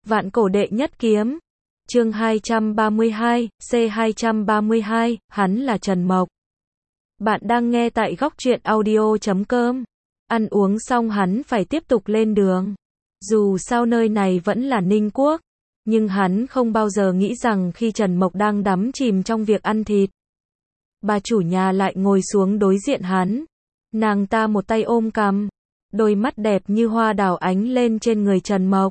Vạn cổ đệ nhất kiếm. Chương 232, C232, hắn là Trần Mộc. Bạn đang nghe tại góc truyện audio.com. Ăn uống xong hắn phải tiếp tục lên đường. Dù sao nơi này vẫn là Ninh Quốc, nhưng hắn không bao giờ nghĩ rằng khi Trần Mộc đang đắm chìm trong việc ăn thịt, bà chủ nhà lại ngồi xuống đối diện hắn. Nàng ta một tay ôm cằm, đôi mắt đẹp như hoa đào ánh lên trên người Trần Mộc.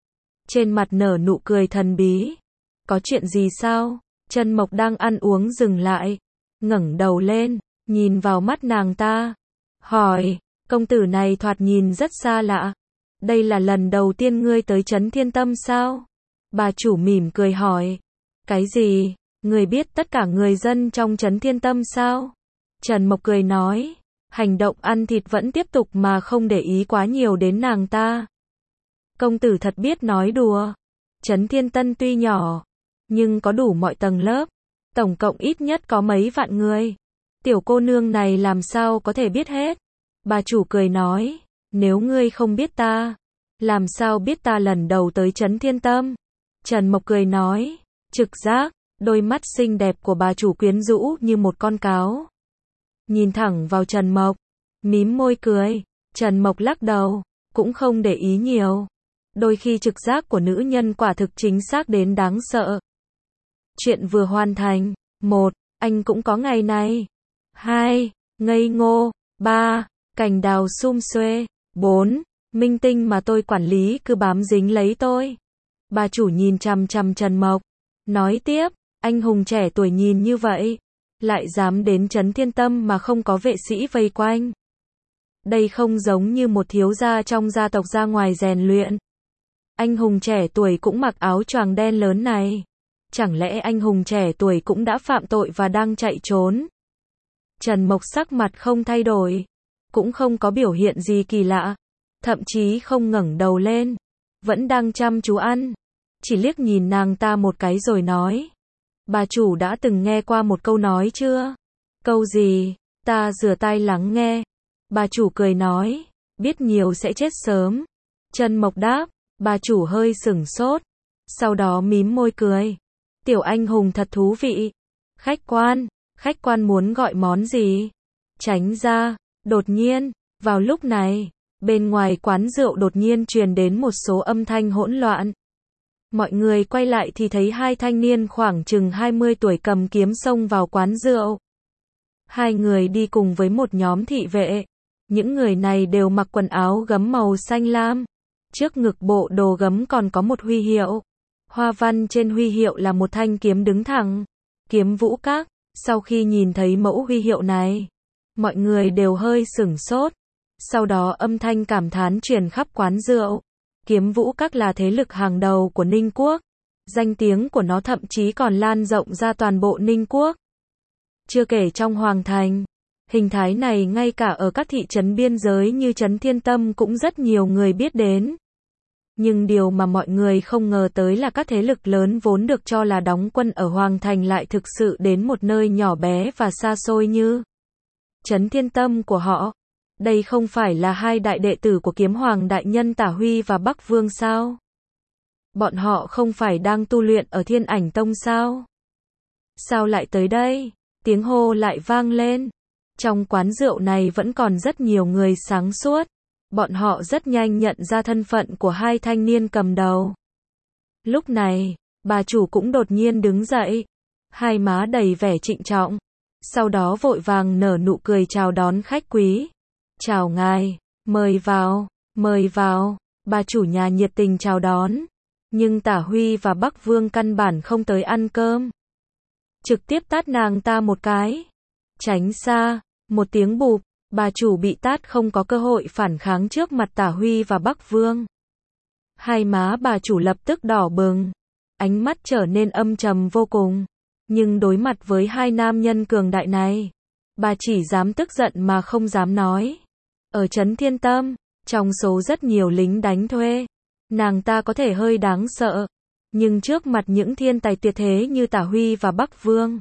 Trên mặt nở nụ cười thần bí. Có chuyện gì sao? Trần Mộc đang ăn uống dừng lại, ngẩng đầu lên, nhìn vào mắt nàng ta, hỏi, công tử này thoạt nhìn rất xa lạ. Đây là lần đầu tiên ngươi tới Trấn Thiên Tâm sao? Bà chủ mỉm cười hỏi. Cái gì? Ngươi biết tất cả người dân trong Trấn Thiên Tâm sao? Trần Mộc cười nói, hành động ăn thịt vẫn tiếp tục mà không để ý quá nhiều đến nàng ta. Công tử thật biết nói đùa. Trấn Thiên Tân tuy nhỏ, nhưng có đủ mọi tầng lớp, tổng cộng ít nhất có mấy vạn người. Tiểu cô nương này làm sao có thể biết hết? Bà chủ cười nói, nếu ngươi không biết ta, làm sao biết ta lần đầu tới Trấn Thiên Tâm? Trần Mộc cười nói, trực giác. Đôi mắt xinh đẹp của bà chủ quyến rũ như một con cáo, nhìn thẳng vào Trần Mộc, mím môi cười. Trần Mộc lắc đầu, cũng không để ý nhiều. Đôi khi trực giác của nữ nhân quả thực chính xác đến đáng sợ. Chuyện vừa hoàn thành. 1. Anh cũng có ngày này. 2. Ngây ngô. 3. Cành đào sum xuê. 4. Minh tinh mà tôi quản lý cứ bám dính lấy tôi. Bà chủ nhìn chằm chằm Trần Mộc, nói tiếp, anh hùng trẻ tuổi nhìn như vậy, lại dám đến Trấn Thiên Tâm mà không có vệ sĩ vây quanh. Đây không giống như một thiếu gia trong gia tộc ra ngoài rèn luyện. Anh hùng trẻ tuổi cũng mặc áo choàng đen lớn này. Chẳng lẽ anh hùng trẻ tuổi cũng đã phạm tội và đang chạy trốn? Trần Mộc sắc mặt không thay đổi, cũng không có biểu hiện gì kỳ lạ, thậm chí không ngẩng đầu lên, vẫn đang chăm chú ăn. Chỉ liếc nhìn nàng ta một cái rồi nói, bà chủ đã từng nghe qua một câu nói chưa? Câu gì? Ta rửa tai lắng nghe. Bà chủ cười nói, biết nhiều sẽ chết sớm. Trần Mộc đáp, bà chủ hơi sửng sốt, sau đó mím môi cười. Tiểu anh hùng thật thú vị. Khách quan muốn gọi món gì? Tránh ra. Đột nhiên, vào lúc này, bên ngoài quán rượu đột nhiên truyền đến một số âm thanh hỗn loạn. Mọi người quay lại thì thấy hai thanh niên khoảng chừng 20 tuổi cầm kiếm xông vào quán rượu. Hai người đi cùng với một nhóm thị vệ. Những người này đều mặc quần áo gấm màu xanh lam. Trước ngực bộ đồ gấm còn có một huy hiệu. Hoa văn trên huy hiệu là một thanh kiếm đứng thẳng. Kiếm Vũ Các. Sau khi nhìn thấy mẫu huy hiệu này, mọi người đều hơi sửng sốt. Sau đó âm thanh cảm thán truyền khắp quán rượu. Kiếm Vũ Các là thế lực hàng đầu của Ninh Quốc. Danh tiếng của nó thậm chí còn lan rộng ra toàn bộ Ninh Quốc. Chưa kể trong Hoàng Thành, hình thái này ngay cả ở các thị trấn biên giới như Trấn Thiên Tâm cũng rất nhiều người biết đến. Nhưng điều mà mọi người không ngờ tới là các thế lực lớn vốn được cho là đóng quân ở Hoàng Thành lại thực sự đến một nơi nhỏ bé và xa xôi như Trấn Thiên Tâm của họ. Đây không phải là hai đại đệ tử của Kiếm Hoàng đại nhân Tả Huy và Bắc Vương sao? Bọn họ không phải đang tu luyện ở Thiên Ảnh Tông sao? Sao lại tới đây? Tiếng hô lại vang lên. Trong quán rượu này vẫn còn rất nhiều người sáng suốt. Bọn họ rất nhanh nhận ra thân phận của hai thanh niên cầm đầu. Lúc này, bà chủ cũng đột nhiên đứng dậy, hai má đầy vẻ trịnh trọng. Sau đó vội vàng nở nụ cười chào đón khách quý. Chào ngài, mời vào, mời vào. Bà chủ nhà nhiệt tình chào đón. Nhưng Tả Huy và Bắc Vương căn bản không tới ăn cơm. Trực tiếp tát nàng ta một cái. Tránh xa. Một tiếng bụp, bà chủ bị tát không có cơ hội phản kháng trước mặt Tả Huy và Bắc Vương. Hai má bà chủ lập tức đỏ bừng, ánh mắt trở nên âm trầm vô cùng. Nhưng đối mặt với hai nam nhân cường đại này, bà chỉ dám tức giận mà không dám nói. Ở Trấn Thiên Tâm, trong số rất nhiều lính đánh thuê, nàng ta có thể hơi đáng sợ. Nhưng trước mặt những thiên tài tuyệt thế như Tả Huy và Bắc Vương,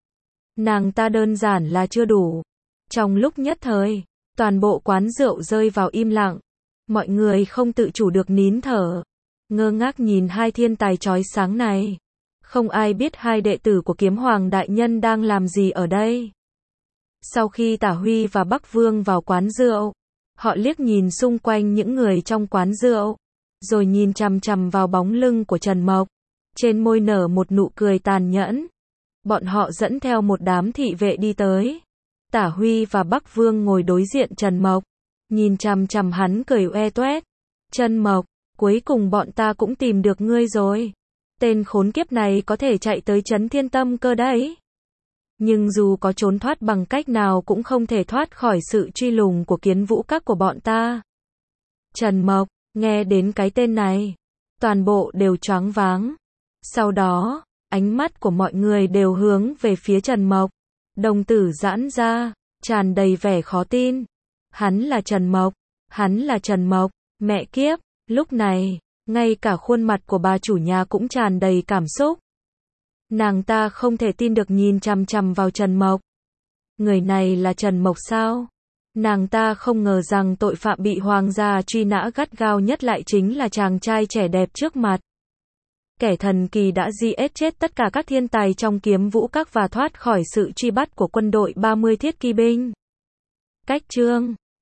nàng ta đơn giản là chưa đủ. Trong lúc nhất thời, toàn bộ quán rượu rơi vào im lặng. Mọi người không tự chủ được nín thở. ngơ ngác nhìn hai thiên tài chói sáng này. Không ai biết hai đệ tử của Kiếm Hoàng đại nhân đang làm gì ở đây. Sau khi Tả Huy và Bắc Vương vào quán rượu, họ liếc nhìn xung quanh những người trong quán rượu, rồi nhìn chằm chằm vào bóng lưng của Trần Mộc, trên môi nở một nụ cười tàn nhẫn. Bọn họ dẫn theo một đám thị vệ đi tới. Tả Huy và Bắc Vương ngồi đối diện Trần Mộc, nhìn chằm chằm hắn cười oe toét. Trần Mộc, cuối cùng bọn ta cũng tìm được ngươi rồi. Tên khốn kiếp này có thể chạy tới Trấn Thiên Tâm cơ đấy. Nhưng dù có trốn thoát bằng cách nào cũng không thể thoát khỏi sự truy lùng của Kiến Vũ Các của bọn ta. Trần Mộc, nghe đến cái tên này, toàn bộ đều choáng váng. Sau đó, ánh mắt của mọi người đều hướng về phía Trần Mộc. Đồng tử giãn ra, tràn đầy vẻ khó tin. Hắn là Trần Mộc, hắn là Trần Mộc, mẹ kiếp. Lúc này, ngay cả khuôn mặt của bà chủ nhà cũng tràn đầy cảm xúc. Nàng ta không thể tin được nhìn chằm chằm vào Trần Mộc. Người này là Trần Mộc sao? Nàng ta không ngờ rằng tội phạm bị hoàng gia truy nã gắt gao nhất lại chính là chàng trai trẻ đẹp trước mặt. Kẻ thần kỳ đã giết chết tất cả các thiên tài trong Kiếm Vũ Các và thoát khỏi sự truy bắt của quân đội 30 thiết kỵ binh. Cách chương